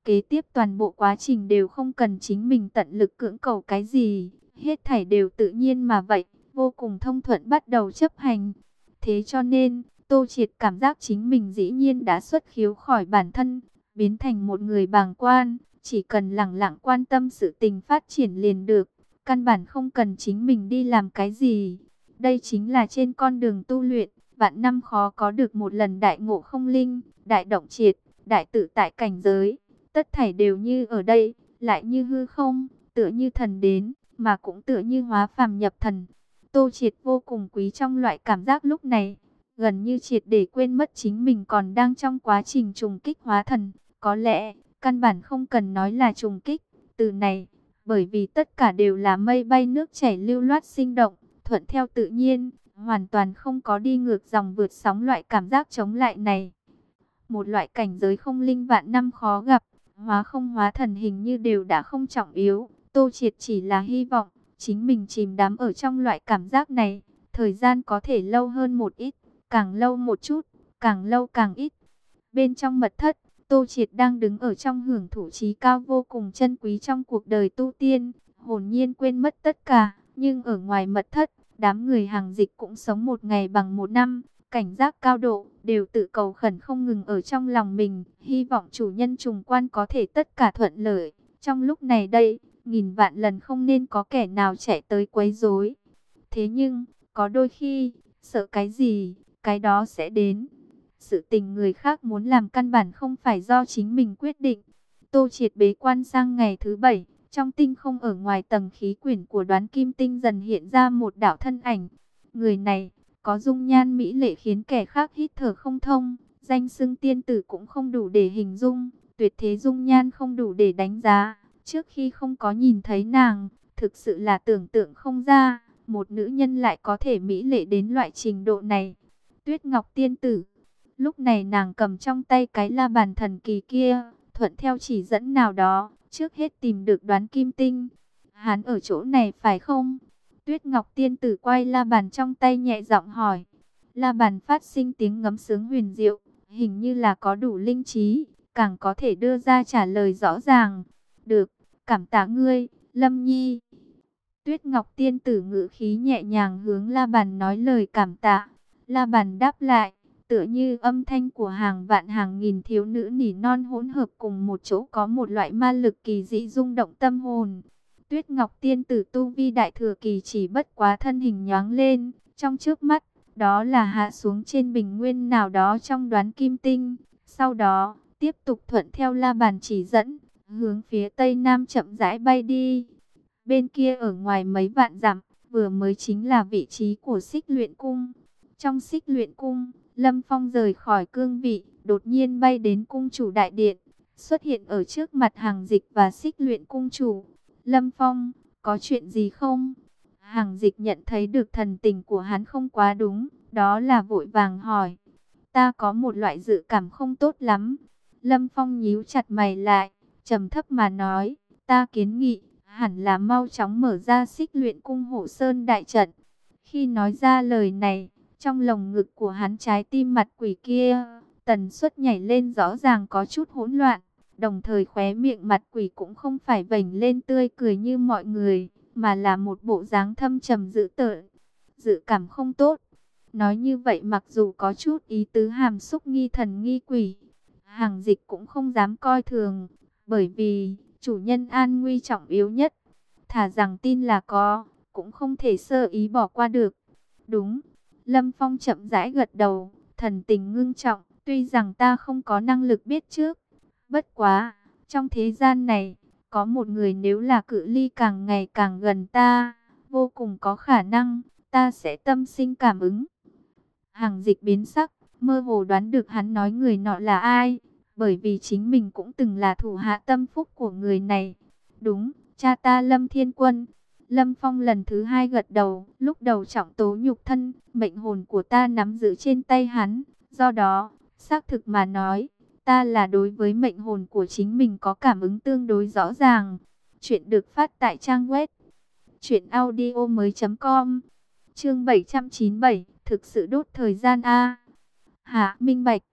Kế tiếp toàn bộ quá trình đều không cần chính mình tận lực cưỡng cầu cái gì, hết thảy đều tự nhiên mà vậy, vô cùng thông thuận bắt đầu chấp hành. Thế cho nên, Tô Triệt cảm giác chính mình dĩ nhiên đã xuất khiếu khỏi bản thân, biến thành một người bàng quan, chỉ cần lặng lặng quan tâm sự tình phát triển liền được, căn bản không cần chính mình đi làm cái gì. Đây chính là trên con đường tu luyện, vạn năm khó có được một lần đại ngộ không linh, đại động triệt, đại tự tại cảnh giới. Tất thảy đều như ở đây, lại như hư không, tựa như thần đến, mà cũng tựa như hóa phàm nhập thần. Tô Triệt vô cùng quý trong loại cảm giác lúc này, gần như triệt để quên mất chính mình còn đang trong quá trình trùng kích hóa thần. Có lẽ, căn bản không cần nói là trùng kích, từ này, bởi vì tất cả đều là mây bay nước chảy lưu loát sinh động, thuận theo tự nhiên, hoàn toàn không có đi ngược dòng vượt sóng loại cảm giác chống lại này. Một loại cảnh giới không linh vạn năm khó gặp, hóa không hóa thần hình như đều đã không trọng yếu. Tô Triệt chỉ là hy vọng, chính mình chìm đắm ở trong loại cảm giác này, thời gian có thể lâu hơn một ít, càng lâu một chút, càng lâu càng ít. Bên trong mật thất, Tô Triệt đang đứng ở trong hưởng thụ trí cao vô cùng chân quý trong cuộc đời tu tiên, hồn nhiên quên mất tất cả, nhưng ở ngoài mật thất, đám người hàng dịch cũng sống một ngày bằng một năm, cảnh giác cao độ, đều tự cầu khẩn không ngừng ở trong lòng mình, hy vọng chủ nhân trùng quan có thể tất cả thuận lợi. Trong lúc này đây, nghìn vạn lần không nên có kẻ nào chạy tới quấy rối. Thế nhưng, có đôi khi, sợ cái gì, cái đó sẽ đến. Sự tình người khác muốn làm căn bản không phải do chính mình quyết định. Tô Triệt bế quan sang ngày thứ bảy, trong tinh không ở ngoài tầng khí quyển của Đoán Kim Tinh dần hiện ra một đạo thân ảnh. Người này có dung nhan mỹ lệ khiến kẻ khác hít thở không thông, danh xưng tiên tử cũng không đủ để hình dung, tuyệt thế dung nhan không đủ để đánh giá. Trước khi không có nhìn thấy nàng, thực sự là tưởng tượng không ra, một nữ nhân lại có thể mỹ lệ đến loại trình độ này. Tuyết Ngọc tiên tử. Lúc này nàng cầm trong tay cái la bàn thần kỳ kia, thuận theo chỉ dẫn nào đó, trước hết tìm được Đoán Kim Tinh. Hắn ở chỗ này phải không? Tuyết Ngọc tiên tử quay la bàn trong tay nhẹ giọng hỏi. La bàn phát sinh tiếng ngấm sướng huyền diệu, hình như là có đủ linh trí, càng có thể đưa ra trả lời rõ ràng. Được, cảm tạ ngươi, Lâm Nhi. Tuyết Ngọc tiên tử ngữ khí nhẹ nhàng hướng la bàn nói lời cảm tạ. La bàn đáp lại, tựa như âm thanh của hàng vạn hàng nghìn thiếu nữ nỉ non hỗn hợp cùng một chỗ, có một loại ma lực kỳ dị rung động tâm hồn. Tuyết Ngọc tiên tử tu vi đại thừa kỳ, chỉ bất quá thân hình nhoáng lên, trong trước mắt, đó là hạ xuống trên bình nguyên nào đó trong Đoán Kim Tinh. Sau đó, tiếp tục thuận theo la bàn chỉ dẫn, hướng phía tây nam chậm rãi bay đi. Bên kia ở ngoài mấy vạn dặm, vừa mới chính là vị trí của Xích Luyện Cung. Trong Xích Luyện Cung, Lâm Phong rời khỏi cương vị, đột nhiên bay đến cung chủ đại điện, xuất hiện ở trước mặt Hàng Dịch và Xích Luyện Cung chủ. Lâm Phong, có chuyện gì không? Hàng Dịch nhận thấy được thần tình của hắn không quá đúng, đó là vội vàng hỏi. Ta có một loại dự cảm không tốt lắm. Lâm Phong nhíu chặt mày lại, trầm thấp mà nói, ta kiến nghị, hẳn là mau chóng mở ra Xích Luyện Cung Hộ Sơn đại trận. Khi nói ra lời này, trong lồng ngực của hắn trái tim mặt quỷ kia, tần suất nhảy lên rõ ràng có chút hỗn loạn. Đồng thời khóe miệng mặt quỷ cũng không phải vểnh lên tươi cười như mọi người, mà là một bộ dáng thâm trầm dữ tợn. Dự cảm không tốt. Nói như vậy mặc dù có chút ý tứ hàm xúc nghi thần nghi quỷ, Hàng Dịch cũng không dám coi thường, bởi vì chủ nhân an nguy trọng yếu nhất. Thà rằng tin là có, cũng không thể sơ ý bỏ qua được. Đúng. Lâm Phong chậm rãi gật đầu, thần tình ngưng trọng, tuy rằng ta không có năng lực biết trước. Bất quá, trong thế gian này, có một người nếu là cự ly càng ngày càng gần ta, vô cùng có khả năng, ta sẽ tâm sinh cảm ứng. Hàng Dịch biến sắc, mơ hồ đoán được hắn nói người nọ là ai, bởi vì chính mình cũng từng là thủ hạ tâm phúc của người này. Đúng, cha ta Lâm Thiên Quân. Lâm Phong lần thứ hai gật đầu, lúc đầu trọng tố nhục thân, mệnh hồn của ta nắm giữ trên tay hắn, do đó, xác thực mà nói, ta là đối với mệnh hồn của chính mình có cảm ứng tương đối rõ ràng. Chuyện được phát tại trang web truyện audio mới chấm com. Chương bảy trăm chín mươi bảy, thực sự đốt thời gian a. Hạ minh bạch.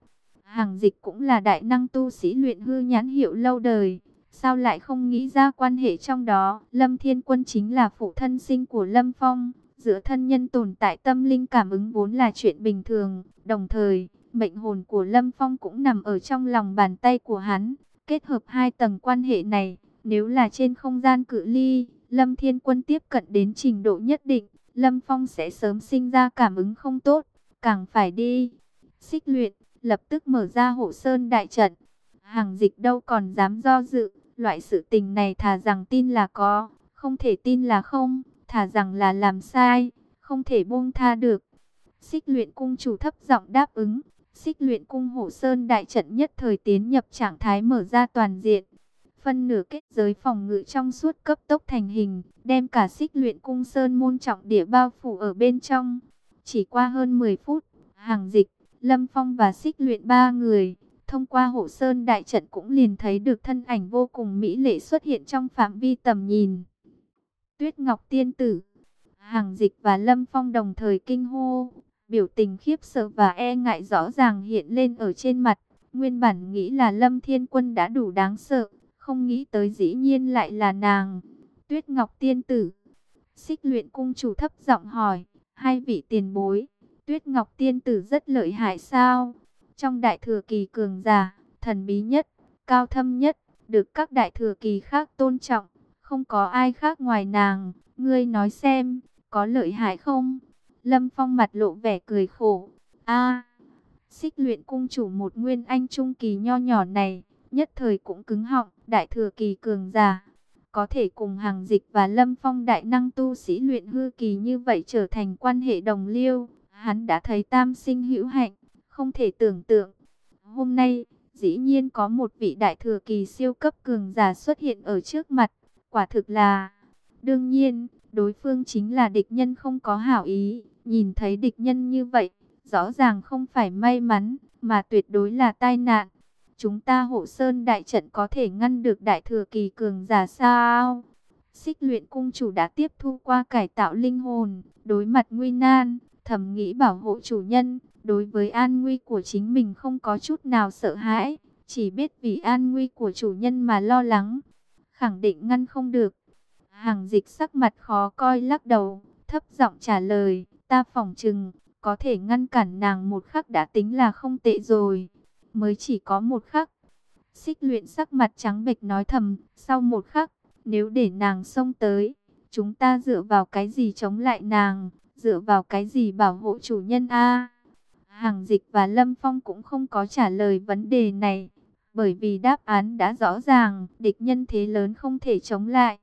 Hàng Dịch cũng là đại năng tu sĩ luyện hư nhãn hiệu lâu đời, sao lại không nghĩ ra quan hệ trong đó. Lâm Thiên Quân chính là phụ thân sinh của Lâm Phong, giữa thân nhân tồn tại tâm linh cảm ứng vốn là chuyện bình thường, đồng thời mệnh hồn của Lâm Phong cũng nằm ở trong lòng bàn tay của hắn. Kết hợp hai tầng quan hệ này, nếu là trên không gian cự ly, Lâm Thiên Quân tiếp cận đến trình độ nhất định, Lâm Phong sẽ sớm sinh ra cảm ứng không tốt, càng phải đi. Xích luyện, lập tức mở ra Hộ Sơn đại trận. Hàng Dịch đâu còn dám do dự, loại sự tình này thà rằng tin là có, không thể tin là không, thà rằng là làm sai, không thể buông tha được. Xích luyện cung chủ thấp giọng đáp ứng. Xích luyện cung Hộ Sơn đại trận nhất thời tiến nhập trạng thái mở ra toàn diện. Phân nửa kết giới phòng ngự trong suốt cấp tốc thành hình, đem cả xích luyện cung sơn môn trọng địa bao phủ ở bên trong. Chỉ qua hơn mười phút, Hàng Dịch, Lâm Phong và xích luyện ba người, thông qua Hộ Sơn đại trận cũng liền thấy được thân ảnh vô cùng mỹ lệ xuất hiện trong phạm vi tầm nhìn. Tuyết Ngọc Tiên Tử. Hàng Dịch và Lâm Phong đồng thời kinh hô. Biểu tình khiếp sợ và e ngại rõ ràng hiện lên ở trên mặt. Nguyên bản nghĩ là Lâm Thiên Quân đã đủ đáng sợ, không nghĩ tới dĩ nhiên lại là nàng. Tuyết Ngọc Tiên Tử. Xích luyện cung chủ thấp giọng hỏi, hai vị tiền bối, Tuyết Ngọc Tiên Tử rất lợi hại sao? Trong đại thừa kỳ cường giả, thần bí nhất, cao thâm nhất, được các đại thừa kỳ khác tôn trọng, không có ai khác ngoài nàng, ngươi nói xem, có lợi hại không? Lâm Phong mặt lộ vẻ cười khổ. A, xích luyện cung chủ một nguyên anh trung kỳ nho nhỏ này, nhất thời cũng cứng họng. Đại thừa kỳ cường giả, có thể cùng Hàng Dịch và Lâm Phong đại năng tu sĩ luyện hư kỳ như vậy trở thành quan hệ đồng liêu, hắn đã thấy tam sinh hữu hạnh, không thể tưởng tượng. Hôm nay, dĩ nhiên có một vị đại thừa kỳ siêu cấp cường giả xuất hiện ở trước mặt, quả thực là... Đương nhiên, đối phương chính là địch nhân không có hảo ý. Nhìn thấy địch nhân như vậy, rõ ràng không phải may mắn, mà tuyệt đối là tai nạn. Chúng ta Hộ Sơn đại trận có thể ngăn được đại thừa kỳ cường giả sao? Xích luyện cung chủ đã tiếp thu qua cải tạo linh hồn, đối mặt nguy nan, thầm nghĩ bảo hộ chủ nhân. Đối với an nguy của chính mình không có chút nào sợ hãi, chỉ biết vì an nguy của chủ nhân mà lo lắng. Khẳng định ngăn không được. Hàng Dịch sắc mặt khó coi lắc đầu, thấp giọng trả lời, ta phỏng chừng, có thể ngăn cản nàng một khắc đã tính là không tệ rồi. Mới chỉ có một khắc. Xích luyện sắc mặt trắng bệch nói thầm, sau một khắc, nếu để nàng xông tới, chúng ta dựa vào cái gì chống lại nàng, dựa vào cái gì bảo hộ chủ nhân a? Hàng Dịch và Lâm Phong cũng không có trả lời vấn đề này, bởi vì đáp án đã rõ ràng, địch nhân thế lớn không thể chống lại.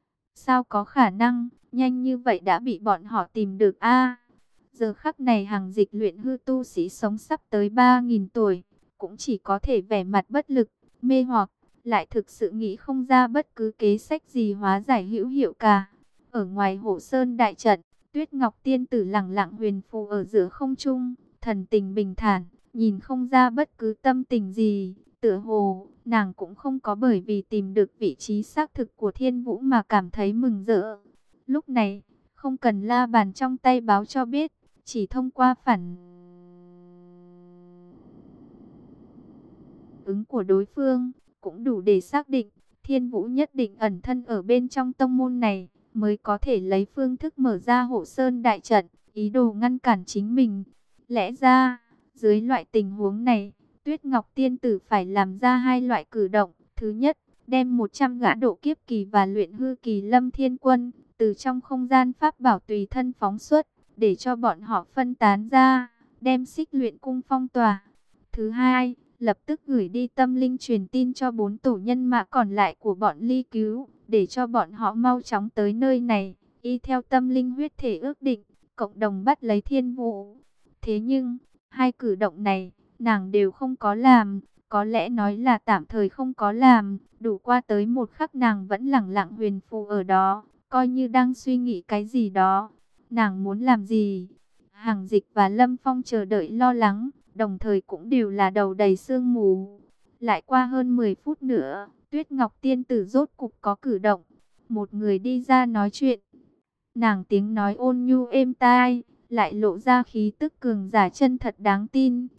Sao có khả năng, nhanh như vậy đã bị bọn họ tìm được a? Giờ khắc này Hàng Dịch luyện hư tu sĩ sống sắp tới ba nghìn tuổi, cũng chỉ có thể vẻ mặt bất lực, mê hoặc, lại thực sự nghĩ không ra bất cứ kế sách gì hóa giải hữu hiệu cả. Ở ngoài Hộ Sơn đại trận, Tuyết Ngọc Tiên Tử lẳng lặng huyền phù ở giữa không trung, thần tình bình thản, nhìn không ra bất cứ tâm tình gì. Tựa hồ, nàng cũng không có bởi vì tìm được vị trí xác thực của Thiên Vũ mà cảm thấy mừng rỡ. Lúc này, không cần la bàn trong tay báo cho biết, chỉ thông qua phản ứng của đối phương, cũng đủ để xác định, Thiên Vũ nhất định ẩn thân ở bên trong tông môn này, mới có thể lấy phương thức mở ra Hộ Sơn đại trận, ý đồ ngăn cản chính mình. Lẽ ra, dưới loại tình huống này, Tuyết Ngọc Tiên Tử phải làm ra hai loại cử động. Thứ nhất, đem một trăm gã độ kiếp kỳ và luyện hư kỳ Lâm Thiên Quân, từ trong không gian pháp bảo tùy thân phóng xuất, để cho bọn họ phân tán ra, đem xích luyện cung phong tỏa. Thứ hai, lập tức gửi đi tâm linh truyền tin cho bốn tổ nhân mã còn lại của bọn Ly Cứu, để cho bọn họ mau chóng tới nơi này, y theo tâm linh huyết thể ước định, cộng đồng bắt lấy Thiên Vũ. Thế nhưng, hai cử động này, nàng đều không có làm, có lẽ nói là tạm thời không có làm, đủ qua tới một khắc nàng vẫn lẳng lặng huyền phù ở đó, coi như đang suy nghĩ cái gì đó. Nàng muốn làm gì? Hàng Dịch và Lâm Phong chờ đợi lo lắng, đồng thời cũng đều là đầu đầy sương mù. Lại qua hơn mười phút nữa, Tuyết Ngọc Tiên Tử rốt cục có cử động. Một người đi ra nói chuyện. Nàng tiếng nói ôn nhu êm tai, lại lộ ra khí tức cường giả chân thật đáng tin.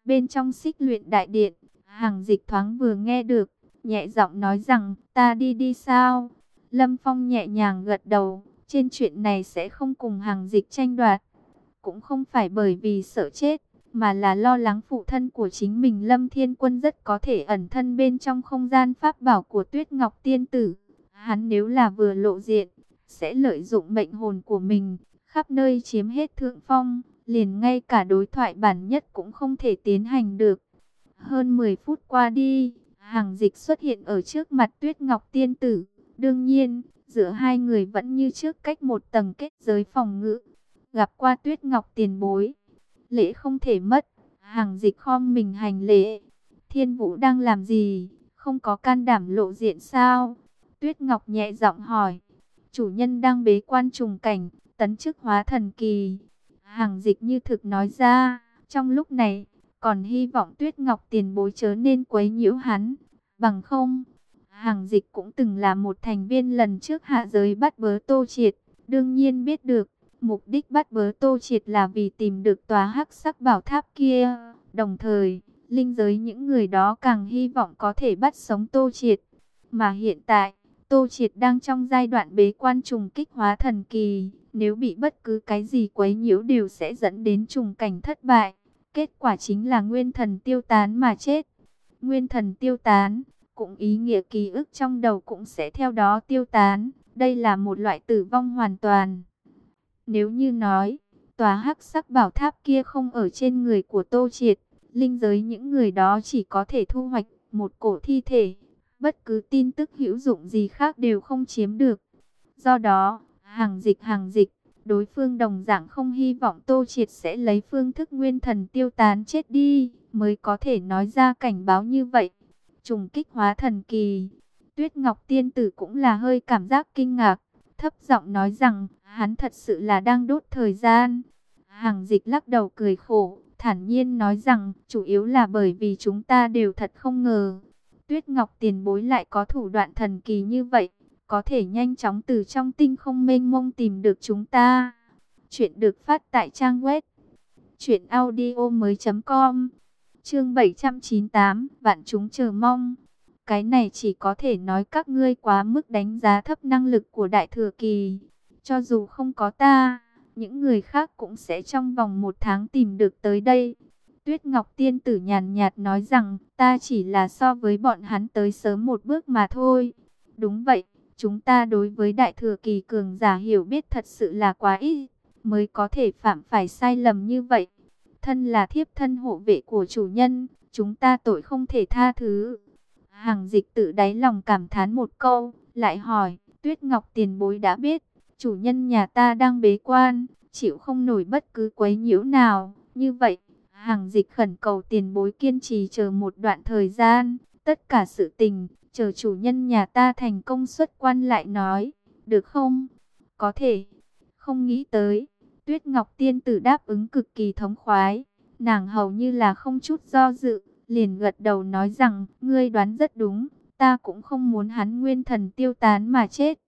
Bên trong Xích Luyện Đại Điện, Hằng Dịch thoáng vừa nghe được, nhẹ giọng nói rằng, ta đi đi sao? Lâm Phong nhẹ nhàng gật đầu, trên chuyện này sẽ không cùng Hằng Dịch tranh đoạt. Cũng không phải bởi vì sợ chết, mà là lo lắng phụ thân của chính mình Lâm Thiên Quân rất có thể ẩn thân bên trong không gian pháp bảo của Tuyết Ngọc Tiên Tử. Hắn nếu là vừa lộ diện, sẽ lợi dụng mệnh hồn của mình, khắp nơi chiếm hết thượng phong, liền ngay cả đối thoại bản nhất cũng không thể tiến hành được. Hơn mười phút qua đi, Hằng Dịch xuất hiện ở trước mặt Tuyết Ngọc Tiên Tử. Đương nhiên, giữa hai người vẫn như trước cách một tầng kết giới phòng ngự. Gặp qua Tuyết Ngọc tiền bối, lễ không thể mất. Hằng Dịch khom mình hành lễ. Thiên Vũ đang làm gì? Không có can đảm lộ diện sao? Tuyết Ngọc nhẹ giọng hỏi. Chủ nhân đang bế quan trùng cảnh, tấn chức hóa thần kỳ. Hằng Dịch như thực nói ra. Trong lúc này, còn hy vọng Tuyết Ngọc tiền bối chớ nên quấy nhiễu hắn. Bằng không, Hằng Dịch cũng từng là một thành viên lần trước hạ giới bắt bớ Tô Triệt. Đương nhiên biết được, mục đích bắt bớ Tô Triệt là vì tìm được tòa hắc sắc bảo tháp kia. Đồng thời, linh giới những người đó càng hy vọng có thể bắt sống Tô Triệt. Mà hiện tại, Tô Triệt đang trong giai đoạn bế quan trùng kích hóa thần kỳ. Nếu bị bất cứ cái gì quấy nhiễu đều sẽ dẫn đến trùng cảnh thất bại. Kết quả chính là nguyên thần tiêu tán mà chết. Nguyên thần tiêu tán, cũng ý nghĩa ký ức trong đầu cũng sẽ theo đó tiêu tán. Đây là một loại tử vong hoàn toàn. Nếu như nói, tòa hắc sắc bảo tháp kia không ở trên người của Tô Triệt, linh giới những người đó chỉ có thể thu hoạch một cổ thi thể. Bất cứ tin tức hữu dụng gì khác đều không chiếm được. Do đó, Hằng Dịch Hằng Dịch, đối phương đồng dạng không hy vọng Tô Triệt sẽ lấy phương thức nguyên thần tiêu tán chết đi, mới có thể nói ra cảnh báo như vậy. Trùng kích hóa thần kỳ, Tuyết Ngọc Tiên Tử cũng là hơi cảm giác kinh ngạc, thấp giọng nói rằng, hắn thật sự là đang đốt thời gian. Hằng Dịch lắc đầu cười khổ, thản nhiên nói rằng, chủ yếu là bởi vì chúng ta đều thật không ngờ. Tuyết Ngọc tiền bối lại có thủ đoạn thần kỳ như vậy, có thể nhanh chóng từ trong tinh không mênh mông tìm được chúng ta. Chuyện được phát tại trang web truyện audio mới chấm com. Chương bảy trăm chín mươi tám, vạn chúng chờ mong. Cái này chỉ có thể nói các ngươi quá mức đánh giá thấp năng lực của Đại Thừa Kỳ. Cho dù không có ta, những người khác cũng sẽ trong vòng một tháng tìm được tới đây. Tuyết Ngọc Tiên Tử nhàn nhạt nói rằng, ta chỉ là so với bọn hắn tới sớm một bước mà thôi. Đúng vậy, chúng ta đối với Đại Thừa Kỳ cường giả hiểu biết thật sự là quá ít, mới có thể phạm phải sai lầm như vậy. Thân là thiếp thân hộ vệ của chủ nhân, chúng ta tội không thể tha thứ. Hằng Dịch tự đáy lòng cảm thán một câu, lại hỏi, Tuyết Ngọc tiền bối đã biết, chủ nhân nhà ta đang bế quan, chịu không nổi bất cứ quấy nhiễu nào. Như vậy, Hằng Dịch khẩn cầu tiền bối kiên trì chờ một đoạn thời gian, tất cả sự tình, chờ chủ nhân nhà ta thành công xuất quan lại nói, được không? Có thể. Không nghĩ tới, Tuyết Ngọc Tiên Tử đáp ứng cực kỳ thống khoái, nàng hầu như là không chút do dự, liền gật đầu nói rằng, ngươi đoán rất đúng, ta cũng không muốn hắn nguyên thần tiêu tán mà chết.